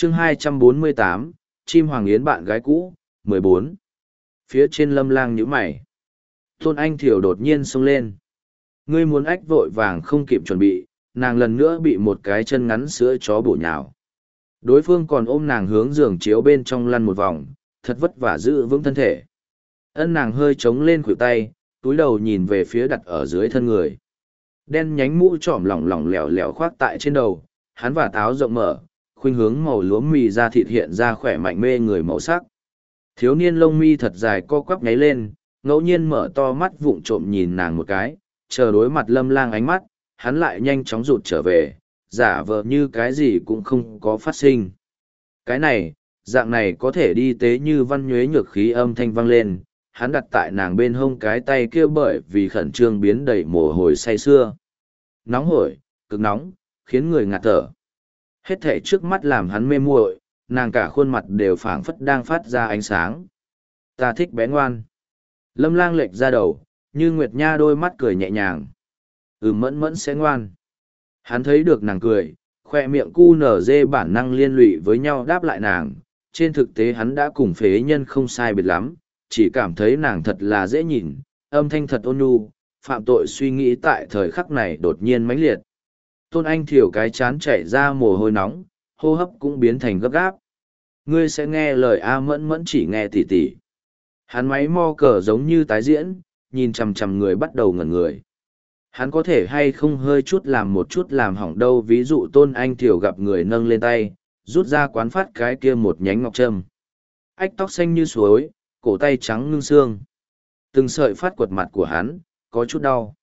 chương 248, chim hoàng yến bạn gái cũ, 14. Phía trên Lâm Lang nhíu mày. Tôn Anh Thiều đột nhiên xông lên. Ngươi muốn ách vội vàng không kịp chuẩn bị, nàng lần nữa bị một cái chân ngắn sữa chó bổ nhào. Đối phương còn ôm nàng hướng giường chiếu bên trong lăn một vòng, thật vất vả giữ vững thân thể. Ân nàng hơi trống lên khuỷu tay, túi đầu nhìn về phía đặt ở dưới thân người. Đen nhánh mũ trỏm lỏng lỏng lẻo lẻo khoác tại trên đầu, hắn và táo rộng mở, khuynh hướng màu lúa mì da thịt hiện ra khỏe mạnh mê người màu sắc. Thiếu niên lông mi thật dài co quắp nháy lên, ngẫu nhiên mở to mắt vụng trộm nhìn nàng một cái, chờ đối mặt Lâm Lang ánh mắt, hắn lại nhanh chóng rụt trở về, giả vờ như cái gì cũng không có phát sinh. Cái này, dạng này có thể đi tế như văn nhuế nhược khí âm thanh vang lên, hắn đặt tại nàng bên hông cái tay kia bởi vì khẩn trương biến đầy mồ hôi say sưa. Nóng hổi, cực nóng, khiến người ngạt thở. Hết thảy trước mắt làm hắn mê muội, nàng cả khuôn mặt đều phảng phất đang phát ra ánh sáng. Ta thích bé ngoan. Lâm Lang lệch ra đầu, như Nguyệt Nha đôi mắt cười nhẹ nhàng. Mẫn mẫn sẽ ngoan. Hắn thấy được nàng cười, khoe miệng cu nở dê bản năng liên lụy với nhau đáp lại nàng. Trên thực tế hắn đã cùng phế nhân không sai biệt lắm, chỉ cảm thấy nàng thật là dễ nhìn, âm thanh thật ôn nhu, phạm tội suy nghĩ tại thời khắc này đột nhiên mãnh liệt. Tôn Anh Thiểu cái chán chảy ra mồ hôi nóng, hô hấp cũng biến thành gấp gáp. Ngươi sẽ nghe lời A Mẫn Mẫn chỉ nghe tỉ tỉ. Hắn máy mo cờ giống như tái diễn, nhìn chằm chằm người bắt đầu ngẩn người. Hắn có thể hay không hơi chút làm một chút làm hỏng đâu, ví dụ Tôn Anh Thiểu gặp người nâng lên tay, rút ra quán phát cái kia một nhánh ngọc trâm. Ách tóc xanh như suối, cổ tay trắng ngưng xương. Từng sợi phát quật mặt của hắn, có chút đau.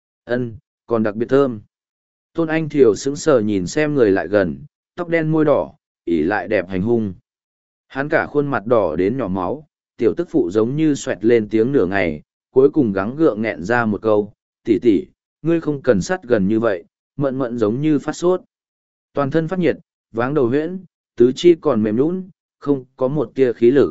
Còn đặc biệt thơm. Tôn Anh Thiều sững sờ nhìn xem người lại gần, tóc đen môi đỏ, ỉ lại đẹp hành hung. Hắn cả khuôn mặt đỏ đến nhỏ máu, tiểu tức phụ giống như xoẹt lên tiếng nửa ngày, cuối cùng gắng gượng nghẹn ra một câu, tỷ tỷ, ngươi không cần sát gần như vậy, mận mận giống như phát sốt. Toàn thân phát nhiệt, váng đầu huyễn, tứ chi còn mềm nhũn, không có một tia khí lực.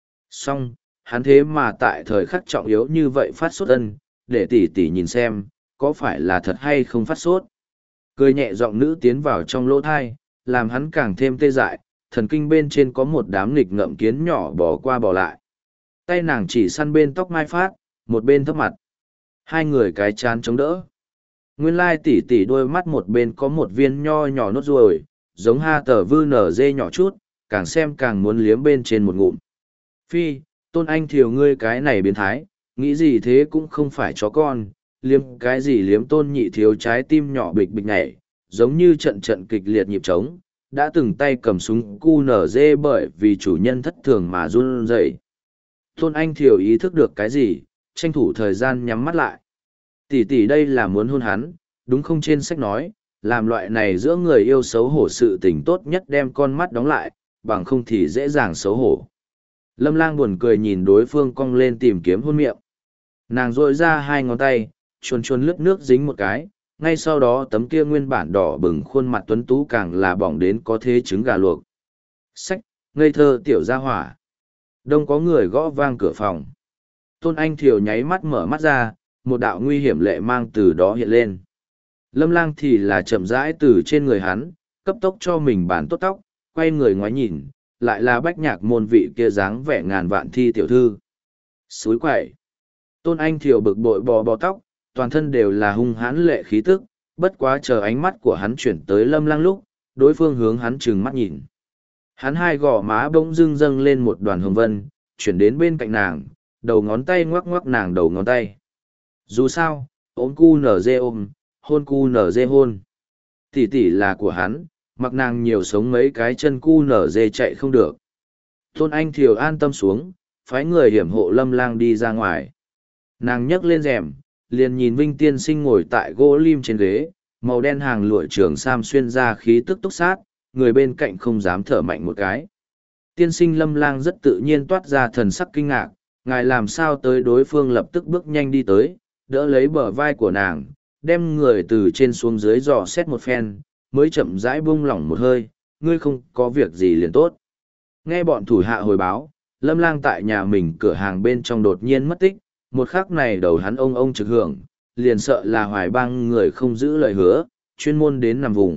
Song, hắn thế mà tại thời khắc trọng yếu như vậy phát sốt để tỷ tỷ nhìn xem, có phải là thật hay không phát sốt. Cười nhẹ giọng nữ tiến vào trong lỗ thai, làm hắn càng thêm tê dại, thần kinh bên trên có một đám nghịch ngợm kiến nhỏ bò qua bò lại. Tay nàng chỉ săn bên tóc mai phát, một bên thấp mặt. Hai người cái chán chống đỡ. Nguyên lai tỷ tỷ đôi mắt một bên có một viên nho nhỏ nốt ruồi, giống ha tờ vư nở dê nhỏ chút, càng xem càng muốn liếm bên trên một ngụm. Phi, Tôn Anh Thiều ngươi cái này biến thái, nghĩ gì thế cũng không phải chó con, liếm cái gì liếm Tôn Nhị Thiếu trái tim nhỏ bịch bịch nhảy, giống như trận trận kịch liệt nhịp trống, đã từng tay cầm súng cu nở dê bởi vì chủ nhân thất thường mà run rẩy. Tôn Anh Thiều ý thức được cái gì, tranh thủ thời gian nhắm mắt lại. Tỷ tỷ đây là muốn hôn hắn, đúng không? Trên sách nói, làm loại này giữa người yêu xấu hổ sự tình tốt nhất đem con mắt đóng lại, bằng không thì dễ dàng xấu hổ. Lâm Lang buồn cười nhìn đối phương cong lên tìm kiếm hôn miệng. Nàng rội ra hai ngón tay, chuồn chuồn lướt nước dính một cái, ngay sau đó tấm kia nguyên bản đỏ bừng khuôn mặt tuấn tú càng là bỏng đến có thế trứng gà luộc. Sách, ngây thơ tiểu gia hỏa. Đông có người gõ vang cửa phòng. Tôn Anh Thiều nháy mắt mở mắt ra, một đạo nguy hiểm lệ mang từ đó hiện lên. Lâm Lang thì là chậm rãi từ trên người hắn, cấp tốc cho mình bản tốt tóc, quay người ngoái nhìn, lại là bách nhạc môn vị kia dáng vẻ ngàn vạn thi tiểu thư. Xúi quậy. Tôn Anh Thiều bực bội bò bò tóc, toàn thân đều là hung hãn lệ khí tức, bất quá chờ ánh mắt của hắn chuyển tới Lâm Lang lúc, đối phương hướng hắn trừng mắt nhìn. Hắn hai gò má bỗng dưng dâng lên một đoàn hồng vân, chuyển đến bên cạnh nàng, đầu ngón tay ngoắc ngoắc nàng đầu ngón tay. Dù sao, ôm cu nở dê ôm, hôn cu nở dê hôn. Tỷ tỷ là của hắn, mặc nàng nhiều sống mấy cái chân cu nở dê chạy không được. Tôn Anh Thiều an tâm xuống, phái người hiểm hộ Lâm Lang đi ra ngoài. Nàng nhấc lên rèm, liền nhìn Vinh Tiên Sinh ngồi tại gỗ lim trên ghế, màu đen hàng lụa trường sam xuyên ra khí tức túc sát, người bên cạnh không dám thở mạnh một cái. Tiên sinh Lâm Lang rất tự nhiên toát ra thần sắc kinh ngạc, ngài làm sao tới? Đối phương lập tức bước nhanh đi tới, đỡ lấy bờ vai của nàng, đem người từ trên xuống dưới dò xét một phen, mới chậm rãi buông lỏng một hơi, ngươi không có việc gì liền tốt. Nghe bọn thủ hạ hồi báo, Lâm Lang tại nhà mình cửa hàng bên trong đột nhiên mất tích, một khắc này đầu hắn ông trực hưởng, liền sợ là Hoài Bang người không giữ lời hứa, chuyên môn đến nằm vùng,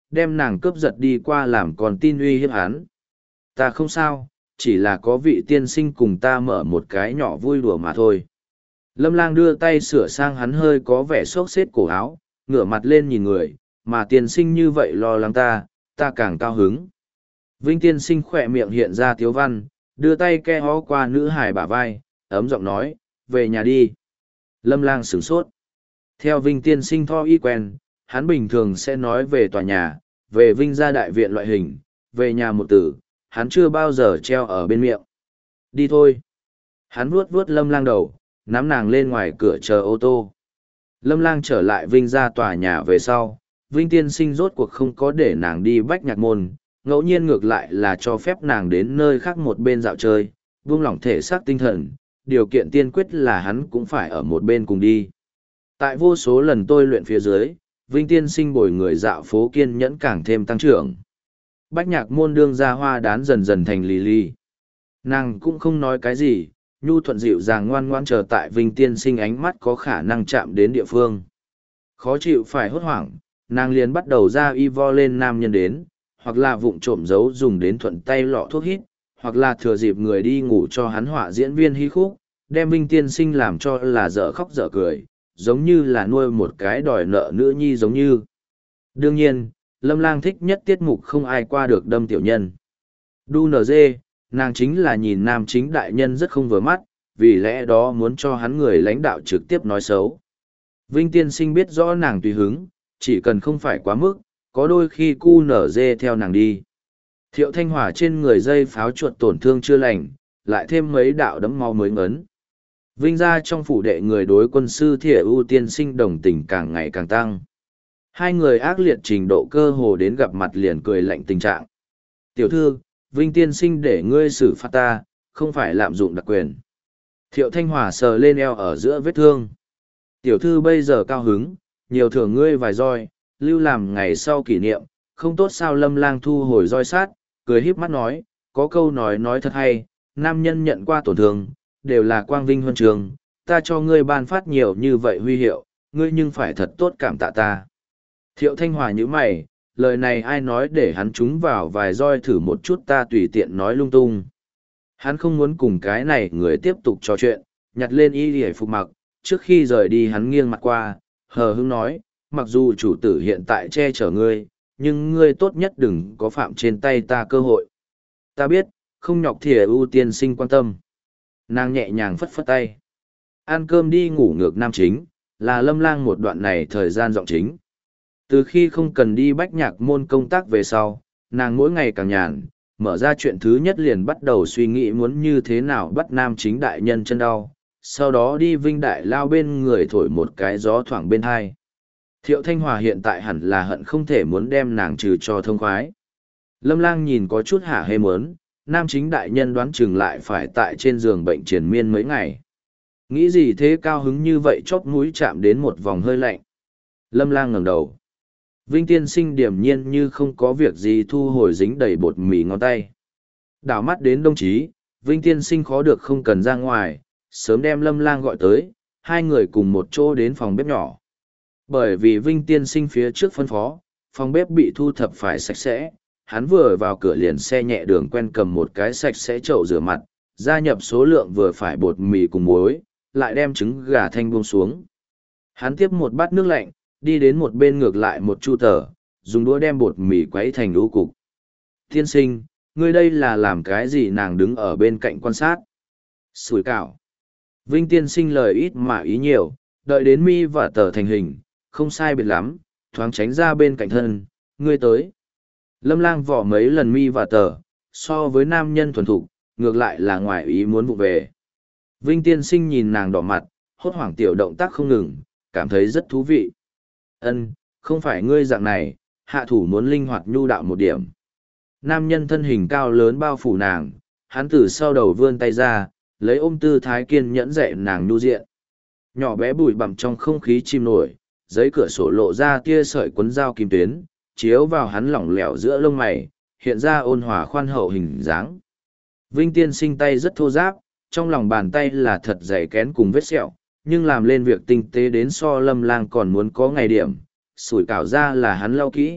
đem nàng cướp giật đi qua làm con tin uy hiếp hắn. Ta không sao, chỉ là có vị tiên sinh cùng ta mở một cái nhỏ vui đùa mà thôi. Lâm Lang đưa tay sửa sang hắn hơi có vẻ xốc xếp cổ áo, ngửa mặt lên nhìn người, mà tiên sinh như vậy lo lắng ta càng cao hứng. Vinh tiên sinh khỏe miệng hiện ra tiếu văn, đưa tay ke hó qua nữ hài bả vai, ấm giọng nói, về nhà đi. Lâm Lang sửng sốt. Theo Vinh tiên sinh tho y quen, hắn bình thường sẽ nói về tòa nhà, về Vinh gia đại viện loại hình, về nhà một từ, hắn chưa bao giờ treo ở bên miệng. Đi thôi. Hắn vuốt vuốt Lâm Lang đầu, nắm nàng lên ngoài cửa chờ ô tô. Lâm Lang trở lại Vinh gia tòa nhà về sau, Vinh tiên sinh rốt cuộc không có để nàng đi Bách Nhạc Môn, ngẫu nhiên ngược lại là cho phép nàng đến nơi khác một bên dạo chơi, buông lỏng thể xác tinh thần, điều kiện tiên quyết là hắn cũng phải ở một bên cùng đi. Tại vô số lần tôi luyện phía dưới, Vinh tiên sinh bồi người dạo phố kiên nhẫn càng thêm tăng trưởng. Bách Nhạc Môn đương ra hoa đán dần dần thành lì lì. Nàng cũng không nói cái gì, nhu thuận dịu dàng ngoan ngoan chờ tại Vinh tiên sinh ánh mắt có khả năng chạm đến địa phương. Khó chịu phải hốt hoảng, nàng liền bắt đầu ra y vo lên nam nhân đến, hoặc là vụng trộm giấu dùng đến thuận tay lọ thuốc hít, hoặc là thừa dịp người đi ngủ cho hắn họa diễn viên hí khúc, đem Vinh tiên sinh làm cho là dở khóc dở cười, giống như là nuôi một cái đòi nợ nữ nhi giống như. Đương nhiên, Lâm Lang thích nhất tiết mục không ai qua được đâm tiểu nhân. Đu NG, nàng chính là nhìn nam chính đại nhân rất không vừa mắt, vì lẽ đó muốn cho hắn người lãnh đạo trực tiếp nói xấu. Vinh tiên sinh biết rõ nàng tùy hứng, chỉ cần không phải quá mức, có đôi khi cu nở dê theo nàng đi. Thiệu Thanh Hòa trên người dây pháo chuột tổn thương chưa lành, lại thêm mấy đạo đấm máu mới ngấn. Vinh ra trong phủ đệ người đối quân sư Thiệu ưu tiên sinh đồng tình càng ngày càng tăng. Hai người ác liệt trình độ cơ hồ đến gặp mặt liền cười lạnh tình trạng. Tiểu thư, Vinh tiên sinh để ngươi xử phạt ta, không phải lạm dụng đặc quyền. Thiệu Thanh Hòa sờ lên eo ở giữa vết thương. Tiểu thư bây giờ cao hứng, nhiều thưởng ngươi vài roi, lưu làm ngày sau kỷ niệm, không tốt sao. Lâm Lang thu hồi roi sát, cười híp mắt nói, có câu nói thật hay, nam nhân nhận qua tổn thương, đều là quang vinh huân trường, ta cho ngươi ban phát nhiều như vậy huy hiệu, ngươi nhưng phải thật tốt cảm tạ ta. Thiệu Thanh Hòa như mày, lời này ai nói để hắn trúng vào vài roi thử một chút, ta tùy tiện nói lung tung. Hắn không muốn cùng cái này người tiếp tục trò chuyện, nhặt lên y hề phục mặc, trước khi rời đi hắn nghiêng mặt qua, hờ hững nói, mặc dù chủ tử hiện tại che chở ngươi, nhưng ngươi tốt nhất đừng có phạm trên tay ta cơ hội. Ta biết, không nhọc thìa ưu tiên sinh quan tâm. Nàng nhẹ nhàng phất phất tay. Ăn cơm đi ngủ ngược nam chính, là Lâm Lang một đoạn này thời gian giọng chính. Từ khi không cần đi Bách Nhạc Môn công tác về sau, nàng mỗi ngày càng nhàn, mở ra chuyện thứ nhất liền bắt đầu suy nghĩ muốn như thế nào bắt nam chính đại nhân chân đau, sau đó đi Vinh đại lao bên người thổi một cái gió thoảng bên hai. Thiệu Thanh Hòa hiện tại hẳn là hận không thể muốn đem nàng trừ cho thông khoái. Lâm Lang nhìn có chút hả hê muốn, nam chính đại nhân đoán chừng lại phải tại trên giường bệnh triền miên mấy ngày. Nghĩ gì thế, cao hứng như vậy chóp mũi chạm đến một vòng hơi lạnh. Lâm Lang ngẩng đầu. Vinh tiên sinh điềm nhiên như không có việc gì thu hồi dính đầy bột mì ngón tay. Đảo mắt đến đồng chí, Vinh tiên sinh khó được không cần ra ngoài, sớm đem Lâm Lang gọi tới, hai người cùng một chỗ đến phòng bếp nhỏ. Bởi vì Vinh tiên sinh phía trước phân phó, phòng bếp bị thu thập phải sạch sẽ, hắn vừa vào cửa liền xe nhẹ đường quen cầm một cái sạch sẽ chậu rửa mặt, gia nhập số lượng vừa phải bột mì cùng muối, lại đem trứng gà thanh buông xuống. Hắn tiếp một bát nước lạnh, đi đến một bên ngược lại một chu tờ, dùng đũa đem bột mì quấy thành lũ cục. Tiên sinh, ngươi đây là làm cái gì? Nàng đứng ở bên cạnh quan sát. Sủi cảo. Vinh tiên sinh lời ít mà ý nhiều, đợi đến mi và tờ thành hình, không sai biệt lắm, thoáng tránh ra bên cạnh thân, ngươi tới. Lâm Lang vỏ mấy lần mi và tờ, so với nam nhân thuần thục, ngược lại là ngoài ý muốn vụ về. Vinh tiên sinh nhìn nàng đỏ mặt, hốt hoảng tiểu động tác không ngừng, cảm thấy rất thú vị. Ân, không phải ngươi dạng này, hạ thủ muốn linh hoạt nhu đạo một điểm. Nam nhân thân hình cao lớn bao phủ nàng, hắn từ sau đầu vươn tay ra, lấy ôm tư thái kiên nhẫn dạy nàng nhu diện. Nhỏ bé bụi bặm trong không khí chìm nổi, giấy cửa sổ lộ ra tia sợi quấn dao kim tuyến, chiếu vào hắn lỏng lẻo giữa lông mày, hiện ra ôn hòa khoan hậu hình dáng. Vinh tiên sinh tay rất thô ráp, trong lòng bàn tay là thật dày kén cùng vết sẹo, nhưng làm lên việc tinh tế đến so Lâm Lang còn muốn có ngày điểm, sủi cảo ra là hắn lau kỹ,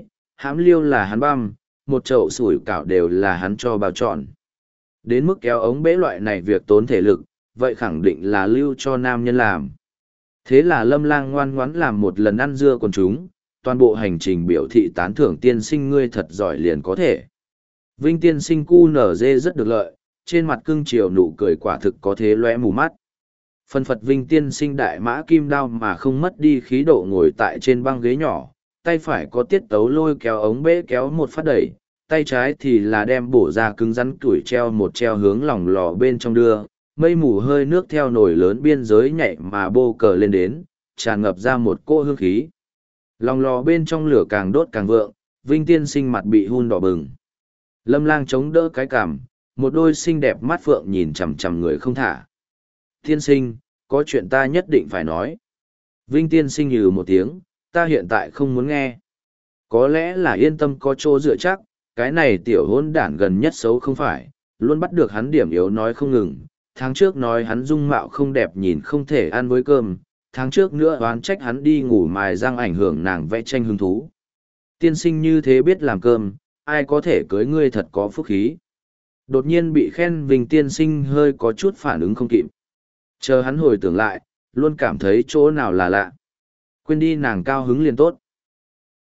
Hãm liêu là hắn băm, một chậu sủi cảo đều là hắn cho bao trọn. Đến mức kéo ống bể loại này việc tốn thể lực, vậy khẳng định là lưu cho nam nhân làm. Thế là Lâm Lang ngoan ngoãn làm một lần ăn dưa quần chúng, toàn bộ hành trình biểu thị tán thưởng tiên sinh ngươi thật giỏi liền có thể. Vinh tiên sinh cu nở dê rất được lợi, trên mặt cưng chiều nụ cười quả thực có thế lóe mù mắt. Phân phật Vinh tiên sinh đại mã kim đao mà không mất đi khí độ ngồi tại trên băng ghế nhỏ, tay phải có tiết tấu lôi kéo ống bể kéo một phát đẩy, tay trái thì là đem bổ ra cứng rắn củi treo một treo hướng lòng lò bên trong đưa, mây mù hơi nước theo nồi lớn biên giới nhảy mà bô cờ lên đến, tràn ngập ra một cỗ hương khí. Lòng lò bên trong lửa càng đốt càng vượng, Vinh tiên sinh mặt bị hun đỏ bừng. Lâm Lang chống đỡ cái cằm, một đôi xinh đẹp mắt phượng nhìn chằm chằm người không thả. Tiên sinh, có chuyện ta nhất định phải nói. Vinh tiên sinh nhừ một tiếng, ta hiện tại không muốn nghe. Có lẽ là yên tâm có chỗ dựa chắc, cái này tiểu hôn đản gần nhất xấu không phải, luôn bắt được hắn điểm yếu nói không ngừng. Tháng trước nói hắn dung mạo không đẹp nhìn không thể ăn với cơm, tháng trước nữa oán trách hắn đi ngủ mài răng ảnh hưởng nàng vẽ tranh hứng thú. Tiên sinh như thế biết làm cơm, ai có thể cưới ngươi thật có phúc khí. Đột nhiên bị khen Vinh tiên sinh hơi có chút phản ứng không kịp. Chờ hắn hồi tưởng lại, luôn cảm thấy chỗ nào là lạ. Quên đi nàng cao hứng liền tốt.